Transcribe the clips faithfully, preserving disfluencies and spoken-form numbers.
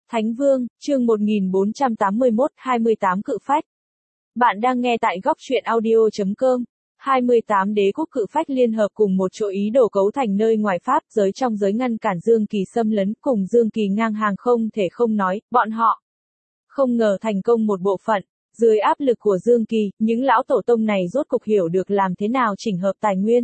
Thánh Vương, chương một nghìn bốn trăm tám mươi mốt, hai mươi tám cự phách. Bạn đang nghe tại góc truyện audio chấm com. hai mươi tám đế quốc cự phách liên hợp cùng một chỗ ý đồ cấu thành nơi ngoài Pháp giới trong giới ngăn cản Dương Kỳ xâm lấn cùng Dương Kỳ ngang hàng không thể không nói, bọn họ không ngờ thành công một bộ phận. Dưới áp lực của Dương Kỳ, những lão tổ tông này rốt cục hiểu được làm thế nào chỉnh hợp tài nguyên.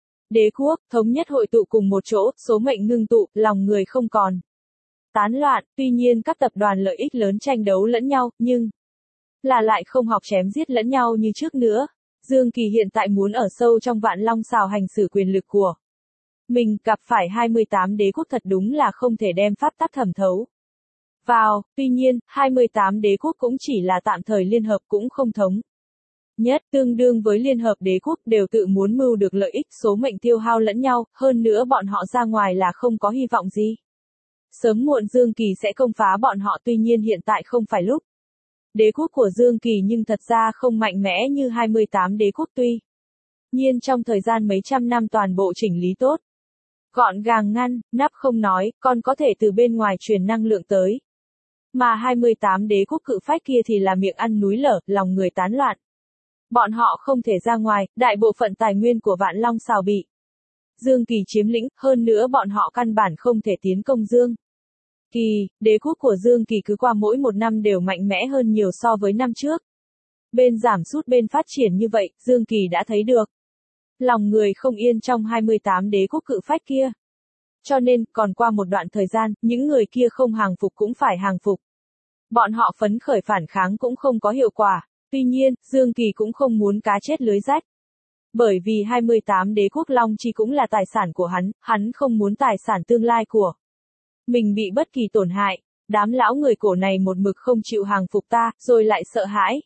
Đế quốc, thống nhất hội tụ cùng một chỗ, số mệnh ngưng tụ, lòng người không còn tán loạn, tuy nhiên các tập đoàn lợi ích lớn tranh đấu lẫn nhau, nhưng là lại không học chém giết lẫn nhau như trước nữa. Dương Kỳ hiện tại muốn ở sâu trong Vạn Long xào hành xử quyền lực của mình, gặp phải hai mươi tám đế quốc thật đúng là không thể đem pháp tắc thẩm thấu vào, tuy nhiên, hai mươi tám đế quốc cũng chỉ là tạm thời liên hợp cũng không thống nhất, tương đương với liên hợp đế quốc đều tự muốn mưu được lợi ích, số mệnh tiêu hao lẫn nhau, hơn nữa bọn họ ra ngoài là không có hy vọng gì. Sớm muộn Dương Kỳ sẽ công phá bọn họ, tuy nhiên hiện tại không phải lúc. Đế quốc của Dương Kỳ nhưng thật ra không mạnh mẽ như hai mươi tám đế quốc, tuy nhiên trong thời gian mấy trăm năm toàn bộ chỉnh lý tốt. Gọn gàng ngăn, nắp không nói, còn có thể từ bên ngoài truyền năng lượng tới. Mà hai mươi tám đế quốc cự phách kia thì là miệng ăn núi lở, lòng người tán loạn. Bọn họ không thể ra ngoài, đại bộ phận tài nguyên của Vạn Long xào bị Dương Kỳ chiếm lĩnh, hơn nữa bọn họ căn bản không thể tiến công Dương Kỳ, đế quốc của Dương Kỳ cứ qua mỗi một năm đều mạnh mẽ hơn nhiều so với năm trước. Bên giảm sút bên phát triển như vậy, Dương Kỳ đã thấy được. Lòng người không yên trong hai mươi tám đế quốc cự phách kia. Cho nên, còn qua một đoạn thời gian, những người kia không hàng phục cũng phải hàng phục. Bọn họ phấn khởi phản kháng cũng không có hiệu quả. Tuy nhiên, Dương Kỳ cũng không muốn cá chết lưới rách. Bởi vì hai mươi tám đế quốc Long Chi cũng là tài sản của hắn, hắn không muốn tài sản tương lai của mình bị bất kỳ tổn hại. Đám lão người cổ này một mực không chịu hàng phục ta, rồi lại sợ hãi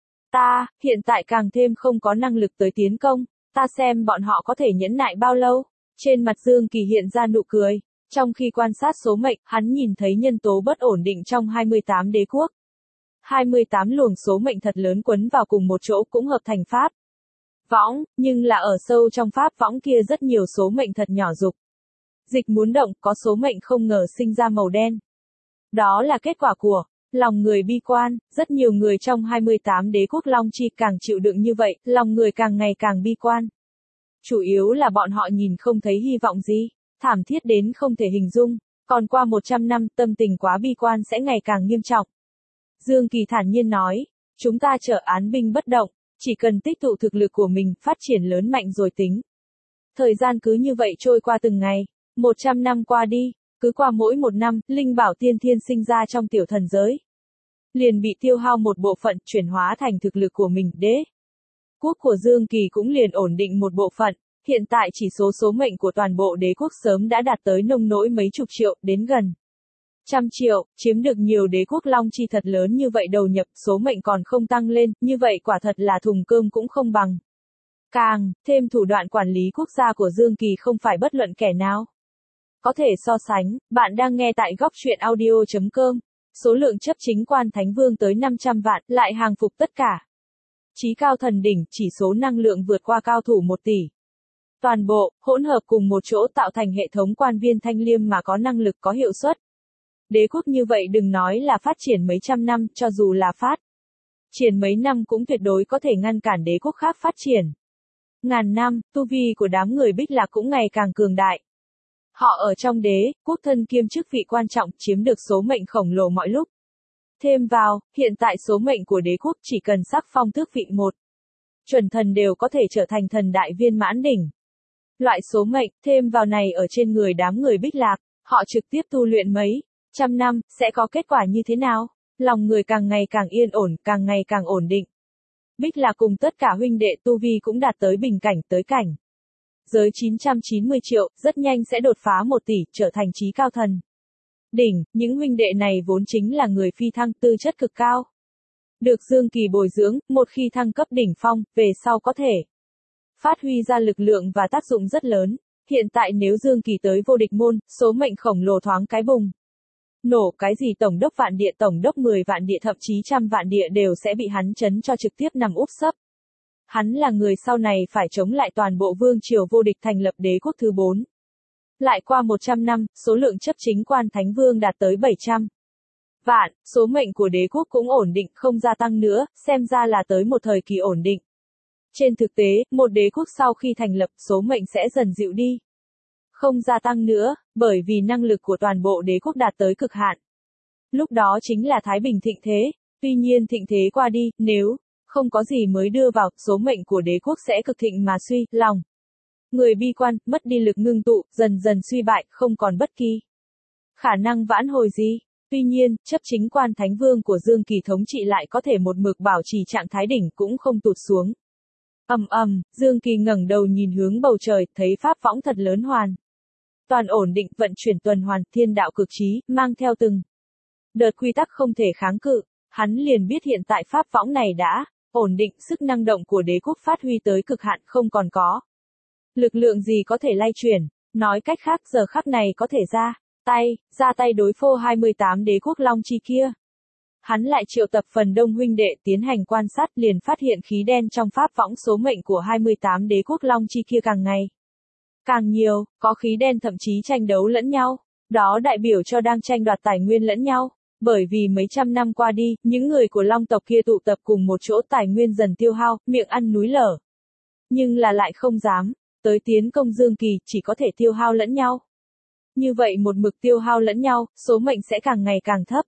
ta, hiện tại càng thêm không có năng lực tới tiến công, ta xem bọn họ có thể nhẫn nại bao lâu. Trên mặt Dương Kỳ hiện ra nụ cười. Trong khi quan sát số mệnh, hắn nhìn thấy nhân tố bất ổn định trong hai mươi tám đế quốc. hai mươi tám luồng số mệnh thật lớn quấn vào cùng một chỗ cũng hợp thành pháp võng, nhưng là ở sâu trong pháp võng kia rất nhiều số mệnh thật nhỏ dục dịch muốn động, có số mệnh không ngờ sinh ra màu đen. Đó là kết quả của lòng người bi quan, rất nhiều người trong hai mươi tám đế quốc Long Chi càng chịu đựng như vậy, lòng người càng ngày càng bi quan. Chủ yếu là bọn họ nhìn không thấy hy vọng gì, thảm thiết đến không thể hình dung, còn qua một trăm năm tâm tình quá bi quan sẽ ngày càng nghiêm trọng. Dương Kỳ thản nhiên nói, chúng ta chờ án binh bất động, chỉ cần tích tụ thực lực của mình, phát triển lớn mạnh rồi tính. Thời gian cứ như vậy trôi qua từng ngày, một trăm năm qua đi, cứ qua mỗi một năm, linh bảo tiên thiên sinh ra trong tiểu thần giới. Liền bị tiêu hao một bộ phận, chuyển hóa thành thực lực của mình, đế quốc của Dương Kỳ cũng liền ổn định một bộ phận, hiện tại chỉ số số mệnh của toàn bộ đế quốc sớm đã đạt tới nông nỗi mấy chục triệu, đến gần trăm triệu, chiếm được nhiều đế quốc Long Chi thật lớn như vậy đầu nhập, số mệnh còn không tăng lên, như vậy quả thật là thùng cơm cũng không bằng. Càng thêm thủ đoạn quản lý quốc gia của Dương Kỳ không phải bất luận kẻ nào có thể so sánh. Bạn đang nghe tại góc truyện audio chấm com. Số lượng chấp chính quan thánh vương tới năm trăm vạn, lại hàng phục tất cả chí cao thần đỉnh, chỉ số năng lượng vượt qua cao thủ một tỷ. Toàn bộ, hỗn hợp cùng một chỗ tạo thành hệ thống quan viên thanh liêm mà có năng lực có hiệu suất. Đế quốc như vậy đừng nói là phát triển mấy trăm năm, cho dù là phát triển mấy năm cũng tuyệt đối có thể ngăn cản đế quốc khác phát triển. Ngàn năm, tu vi của đám người Bích Lạc cũng ngày càng cường đại. Họ ở trong đế quốc thân kiêm chức vị quan trọng, chiếm được số mệnh khổng lồ mọi lúc. Thêm vào, hiện tại số mệnh của đế quốc chỉ cần sắc phong tước vị một chuẩn thần đều có thể trở thành thần đại viên mãn đỉnh. Loại số mệnh, thêm vào này ở trên người đám người Bích Lạc, họ trực tiếp tu luyện mấy trăm năm, sẽ có kết quả như thế nào? Lòng người càng ngày càng yên ổn, càng ngày càng ổn định. Bích Lạc cùng tất cả huynh đệ tu vi cũng đạt tới bình cảnh, tới cảnh giới chín trăm chín mươi triệu, rất nhanh sẽ đột phá một tỷ, trở thành chí cao thần đỉnh. Những huynh đệ này vốn chính là người phi thăng, tư chất cực cao. Được Dương Kỳ bồi dưỡng, một khi thăng cấp đỉnh phong, về sau có thể phát huy ra lực lượng và tác dụng rất lớn. Hiện tại nếu Dương Kỳ tới vô địch môn, số mệnh khổng lồ thoáng cái bùng nổ, cái gì tổng đốc vạn địa, tổng đốc mười vạn địa, thậm chí trăm vạn địa đều sẽ bị hắn chấn cho trực tiếp nằm úp sấp. Hắn là người sau này phải chống lại toàn bộ vương triều vô địch, thành lập đế quốc thứ bốn. Lại qua một trăm năm, số lượng chấp chính quan thánh vương đạt tới bảy trăm Vạn, số mệnh của đế quốc cũng ổn định không gia tăng nữa, xem ra là tới một thời kỳ ổn định. Trên thực tế, một đế quốc sau khi thành lập, số mệnh sẽ dần dịu đi. Không gia tăng nữa, bởi vì năng lực của toàn bộ đế quốc đạt tới cực hạn. Lúc đó chính là Thái Bình thịnh thế, tuy nhiên thịnh thế qua đi, nếu không có gì mới đưa vào, số mệnh của đế quốc sẽ cực thịnh mà suy, lòng. Người bi quan, mất đi lực ngưng tụ, dần dần suy bại, không còn bất kỳ khả năng vãn hồi gì. Tuy nhiên, chấp chính quan thánh vương của Dương Kỳ thống trị lại có thể một mực bảo trì trạng thái đỉnh cũng không tụt xuống. Ầm ầm, Dương Kỳ ngẩng đầu nhìn hướng bầu trời, thấy pháp võng thật lớn hoàn toàn ổn định, vận chuyển tuần hoàn, thiên đạo cực trí, mang theo từng đợt quy tắc không thể kháng cự, hắn liền biết hiện tại pháp võng này đã ổn định, sức năng động của đế quốc phát huy tới cực hạn, không còn có lực lượng gì có thể lay chuyển, nói cách khác giờ khắc này có thể ra tay, ra tay đối phó hai mươi tám đế quốc Long Chi kia. Hắn lại triệu tập phần đông huynh đệ tiến hành quan sát, liền phát hiện khí đen trong pháp võng số mệnh của hai mươi tám đế quốc Long Chi kia càng ngày càng nhiều, có khí đen thậm chí tranh đấu lẫn nhau, đó đại biểu cho đang tranh đoạt tài nguyên lẫn nhau, bởi vì mấy trăm năm qua đi, những người của Long tộc kia tụ tập cùng một chỗ, tài nguyên dần tiêu hao, miệng ăn núi lở. Nhưng là lại không dám tới tiến công Dương Kỳ, chỉ có thể tiêu hao lẫn nhau. Như vậy một mực tiêu hao lẫn nhau, số mệnh sẽ càng ngày càng thấp.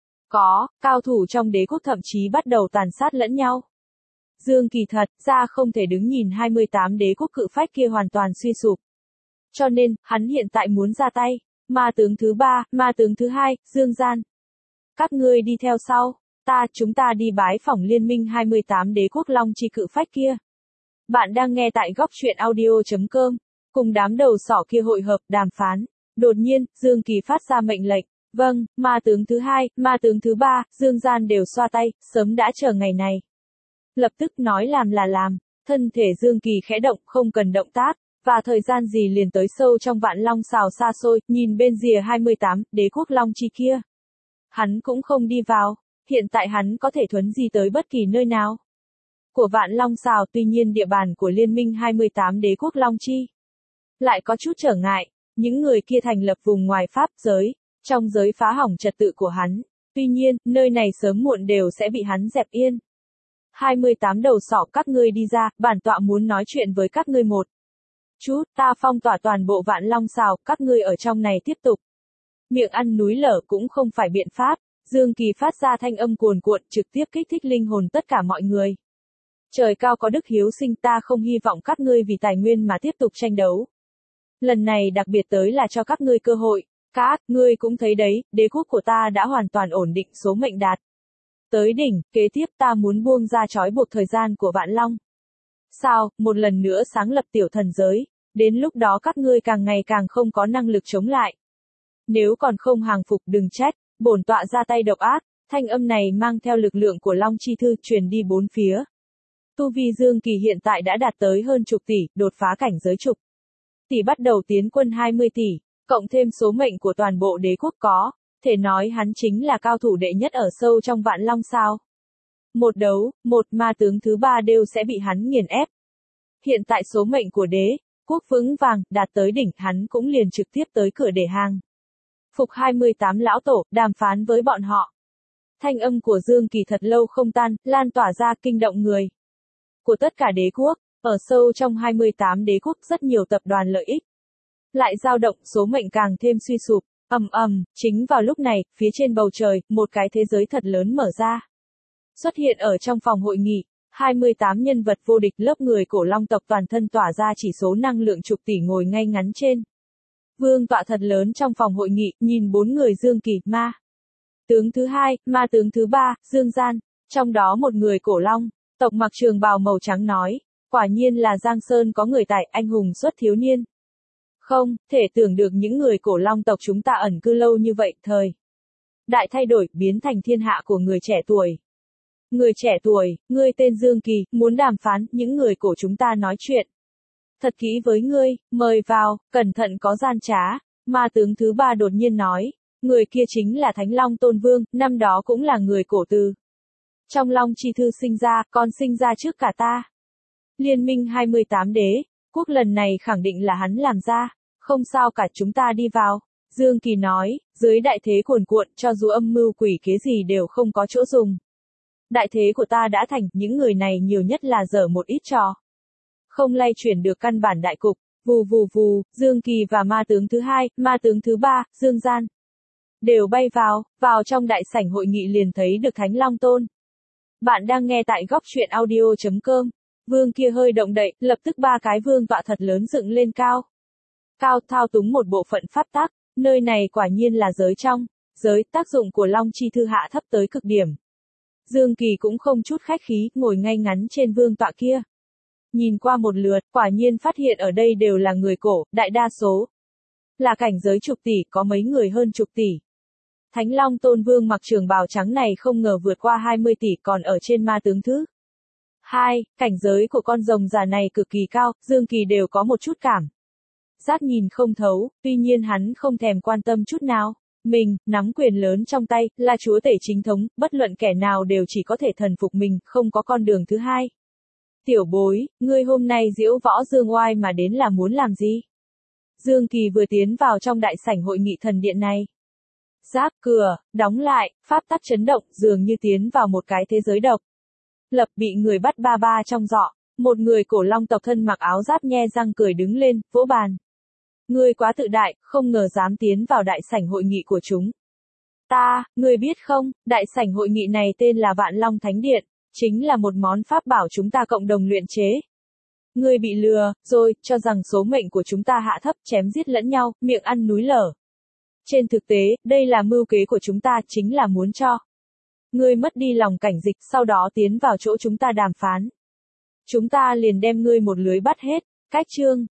Có, cao thủ trong đế quốc thậm chí bắt đầu tàn sát lẫn nhau. Dương Kỳ thật ra không thể đứng nhìn hai mươi tám đế quốc cự phách kia hoàn toàn suy sụp. Cho nên, hắn hiện tại muốn ra tay. Ma tướng thứ ba, ma tướng thứ hai, Dương Gian. Các ngươi đi theo sau, ta, chúng ta đi bái phỏng liên minh hai mươi tám đế quốc Long Chi cự phách kia. Bạn đang nghe tại góc truyện audio.com, cùng đám đầu sỏ kia hội hợp, đàm phán. Đột nhiên, Dương Kỳ phát ra mệnh lệnh. Vâng, ma tướng thứ hai, ma tướng thứ ba, Dương Gian đều xoa tay, sớm đã chờ ngày này. Lập tức nói làm là làm, thân thể Dương Kỳ khẽ động, không cần động tác, và thời gian gì liền tới sâu trong vạn long xào xa xôi, nhìn bên rìa hai mươi tám, đế quốc Long Chi kia. Hắn cũng không đi vào, hiện tại hắn có thể thuấn di tới bất kỳ nơi nào của vạn long xào, tuy nhiên địa bàn của liên minh hai mươi tám đế quốc Long Chi lại có chút trở ngại, những người kia thành lập vùng ngoài pháp giới, trong giới phá hỏng trật tự của hắn, tuy nhiên, nơi này sớm muộn đều sẽ bị hắn dẹp yên. hai mươi tám đầu sỏ, các ngươi đi ra, bản tọa muốn nói chuyện với các ngươi một chút, ta phong tỏa toàn bộ vạn long xào, các ngươi ở trong này tiếp tục. Miệng ăn núi lở cũng không phải biện pháp, Dương Kỳ phát ra thanh âm cuồn cuộn, trực tiếp kích thích linh hồn tất cả mọi người. Trời cao có đức hiếu sinh, ta không hy vọng các ngươi vì tài nguyên mà tiếp tục tranh đấu. Lần này đặc biệt tới là cho các ngươi cơ hội, các ngươi cũng thấy đấy, đế quốc của ta đã hoàn toàn ổn định, số mệnh đạt tới đỉnh, kế tiếp ta muốn buông ra trói buộc thời gian của vạn long. Sao, một lần nữa sáng lập tiểu thần giới, đến lúc đó các ngươi càng ngày càng không có năng lực chống lại. Nếu còn không hàng phục đừng trách, bổn tọa ra tay độc ác, thanh âm này mang theo lực lượng của Long Chi Thư truyền đi bốn phía. Tu vi Dương Kỳ hiện tại đã đạt tới hơn chục tỷ, đột phá cảnh giới chục tỷ, bắt đầu tiến quân hai mươi tỷ, cộng thêm số mệnh của toàn bộ đế quốc có, thể nói hắn chính là cao thủ đệ nhất ở sâu trong vạn long sao. Một đấu, một ma tướng thứ ba đều sẽ bị hắn nghiền ép. Hiện tại số mệnh của đế quốc vững vàng, đạt tới đỉnh, hắn cũng liền trực tiếp tới cửa để hàng phục hai mươi tám lão tổ, đàm phán với bọn họ. Thanh âm của Dương Kỳ thật lâu không tan, lan tỏa ra, kinh động người của tất cả đế quốc. Ở sâu trong hai mươi tám đế quốc rất nhiều tập đoàn lợi ích lại dao động, số mệnh càng thêm suy sụp. Ầm ầm, chính vào lúc này, phía trên bầu trời, một cái thế giới thật lớn mở ra. Xuất hiện ở trong phòng hội nghị, hai mươi tám nhân vật vô địch lớp người cổ long tộc toàn thân tỏa ra chỉ số năng lượng chục tỷ ngồi ngay ngắn trên vương tọa thật lớn trong phòng hội nghị, nhìn bốn người Dương Kỳ, ma tướng thứ hai, ma tướng thứ ba, Dương Gian, trong đó một người cổ long tộc mặc trường bào màu trắng nói, quả nhiên là Giang Sơn có người tài, anh hùng xuất thiếu niên. Không thể tưởng được những người cổ long tộc chúng ta ẩn cư lâu như vậy, thời đại thay đổi, biến thành thiên hạ của người trẻ tuổi. Người trẻ tuổi, ngươi tên Dương Kỳ, muốn đàm phán, những người cổ chúng ta nói chuyện thật kỹ với ngươi, mời vào, cẩn thận có gian trá. Ma tướng thứ ba đột nhiên nói, người kia chính là Thánh Long Tôn Vương, năm đó cũng là người cổ từ trong Long Chi Thư sinh ra, còn sinh ra trước cả ta. Liên minh hai mươi tám đế quốc lần này khẳng định là hắn làm ra, không sao cả, chúng ta đi vào. Dương Kỳ nói, dưới đại thế cuồn cuộn, cho dù âm mưu quỷ kế gì đều không có chỗ dùng. Đại thế của ta đã thành, những người này nhiều nhất là dở một ít trò. Không lay chuyển được căn bản đại cục, vù vù vù, Dương Kỳ và ma tướng thứ hai, ma tướng thứ ba, Dương Gian. Đều bay vào, vào trong đại sảnh hội nghị liền thấy được Thánh Long Tôn. Bạn đang nghe tại góc truyện audio.com. Vương kia hơi động đậy, lập tức ba cái vương tọa thật lớn dựng lên cao. Cao thao túng một bộ phận pháp tắc, nơi này quả nhiên là giới trong, giới, tác dụng của Long Chi Thư hạ thấp tới cực điểm. Dương Kỳ cũng không chút khách khí, ngồi ngay ngắn trên vương tọa kia. Nhìn qua một lượt, quả nhiên phát hiện ở đây đều là người cổ, đại đa số. Là cảnh giới chục tỷ, có mấy người hơn chục tỷ. Thánh Long Tôn Vương mặc trường bào trắng này không ngờ vượt qua hai mươi tỷ còn ở trên ma tướng thứ. Hai, cảnh giới của con rồng già này cực kỳ cao, Dương Kỳ đều có một chút cảm. Giác nhìn không thấu, tuy nhiên hắn không thèm quan tâm chút nào. Mình, nắm quyền lớn trong tay, là chúa tể chính thống, bất luận kẻ nào đều chỉ có thể thần phục mình, không có con đường thứ hai. Tiểu bối, ngươi hôm nay diễu võ dương oai mà đến là muốn làm gì? Dương Kỳ vừa tiến vào trong đại sảnh hội nghị thần điện này. Giáp cửa, đóng lại, pháp tắc chấn động, dường như tiến vào một cái thế giới độc. Lập bị người bắt ba ba trong giỏ, một người cổ long tộc thân mặc áo giáp nhe răng cười đứng lên, vỗ bàn. Ngươi quá tự đại, không ngờ dám tiến vào đại sảnh hội nghị của chúng. Ta, ngươi biết không, đại sảnh hội nghị này tên là Vạn Long Thánh Điện, chính là một món pháp bảo chúng ta cộng đồng luyện chế. Ngươi bị lừa, rồi, cho rằng số mệnh của chúng ta hạ thấp, chém giết lẫn nhau, miệng ăn núi lở. Trên thực tế, đây là mưu kế của chúng ta, chính là muốn cho ngươi mất đi lòng cảnh dịch, sau đó tiến vào chỗ chúng ta đàm phán. Chúng ta liền đem ngươi một lưới bắt hết. Cách chương,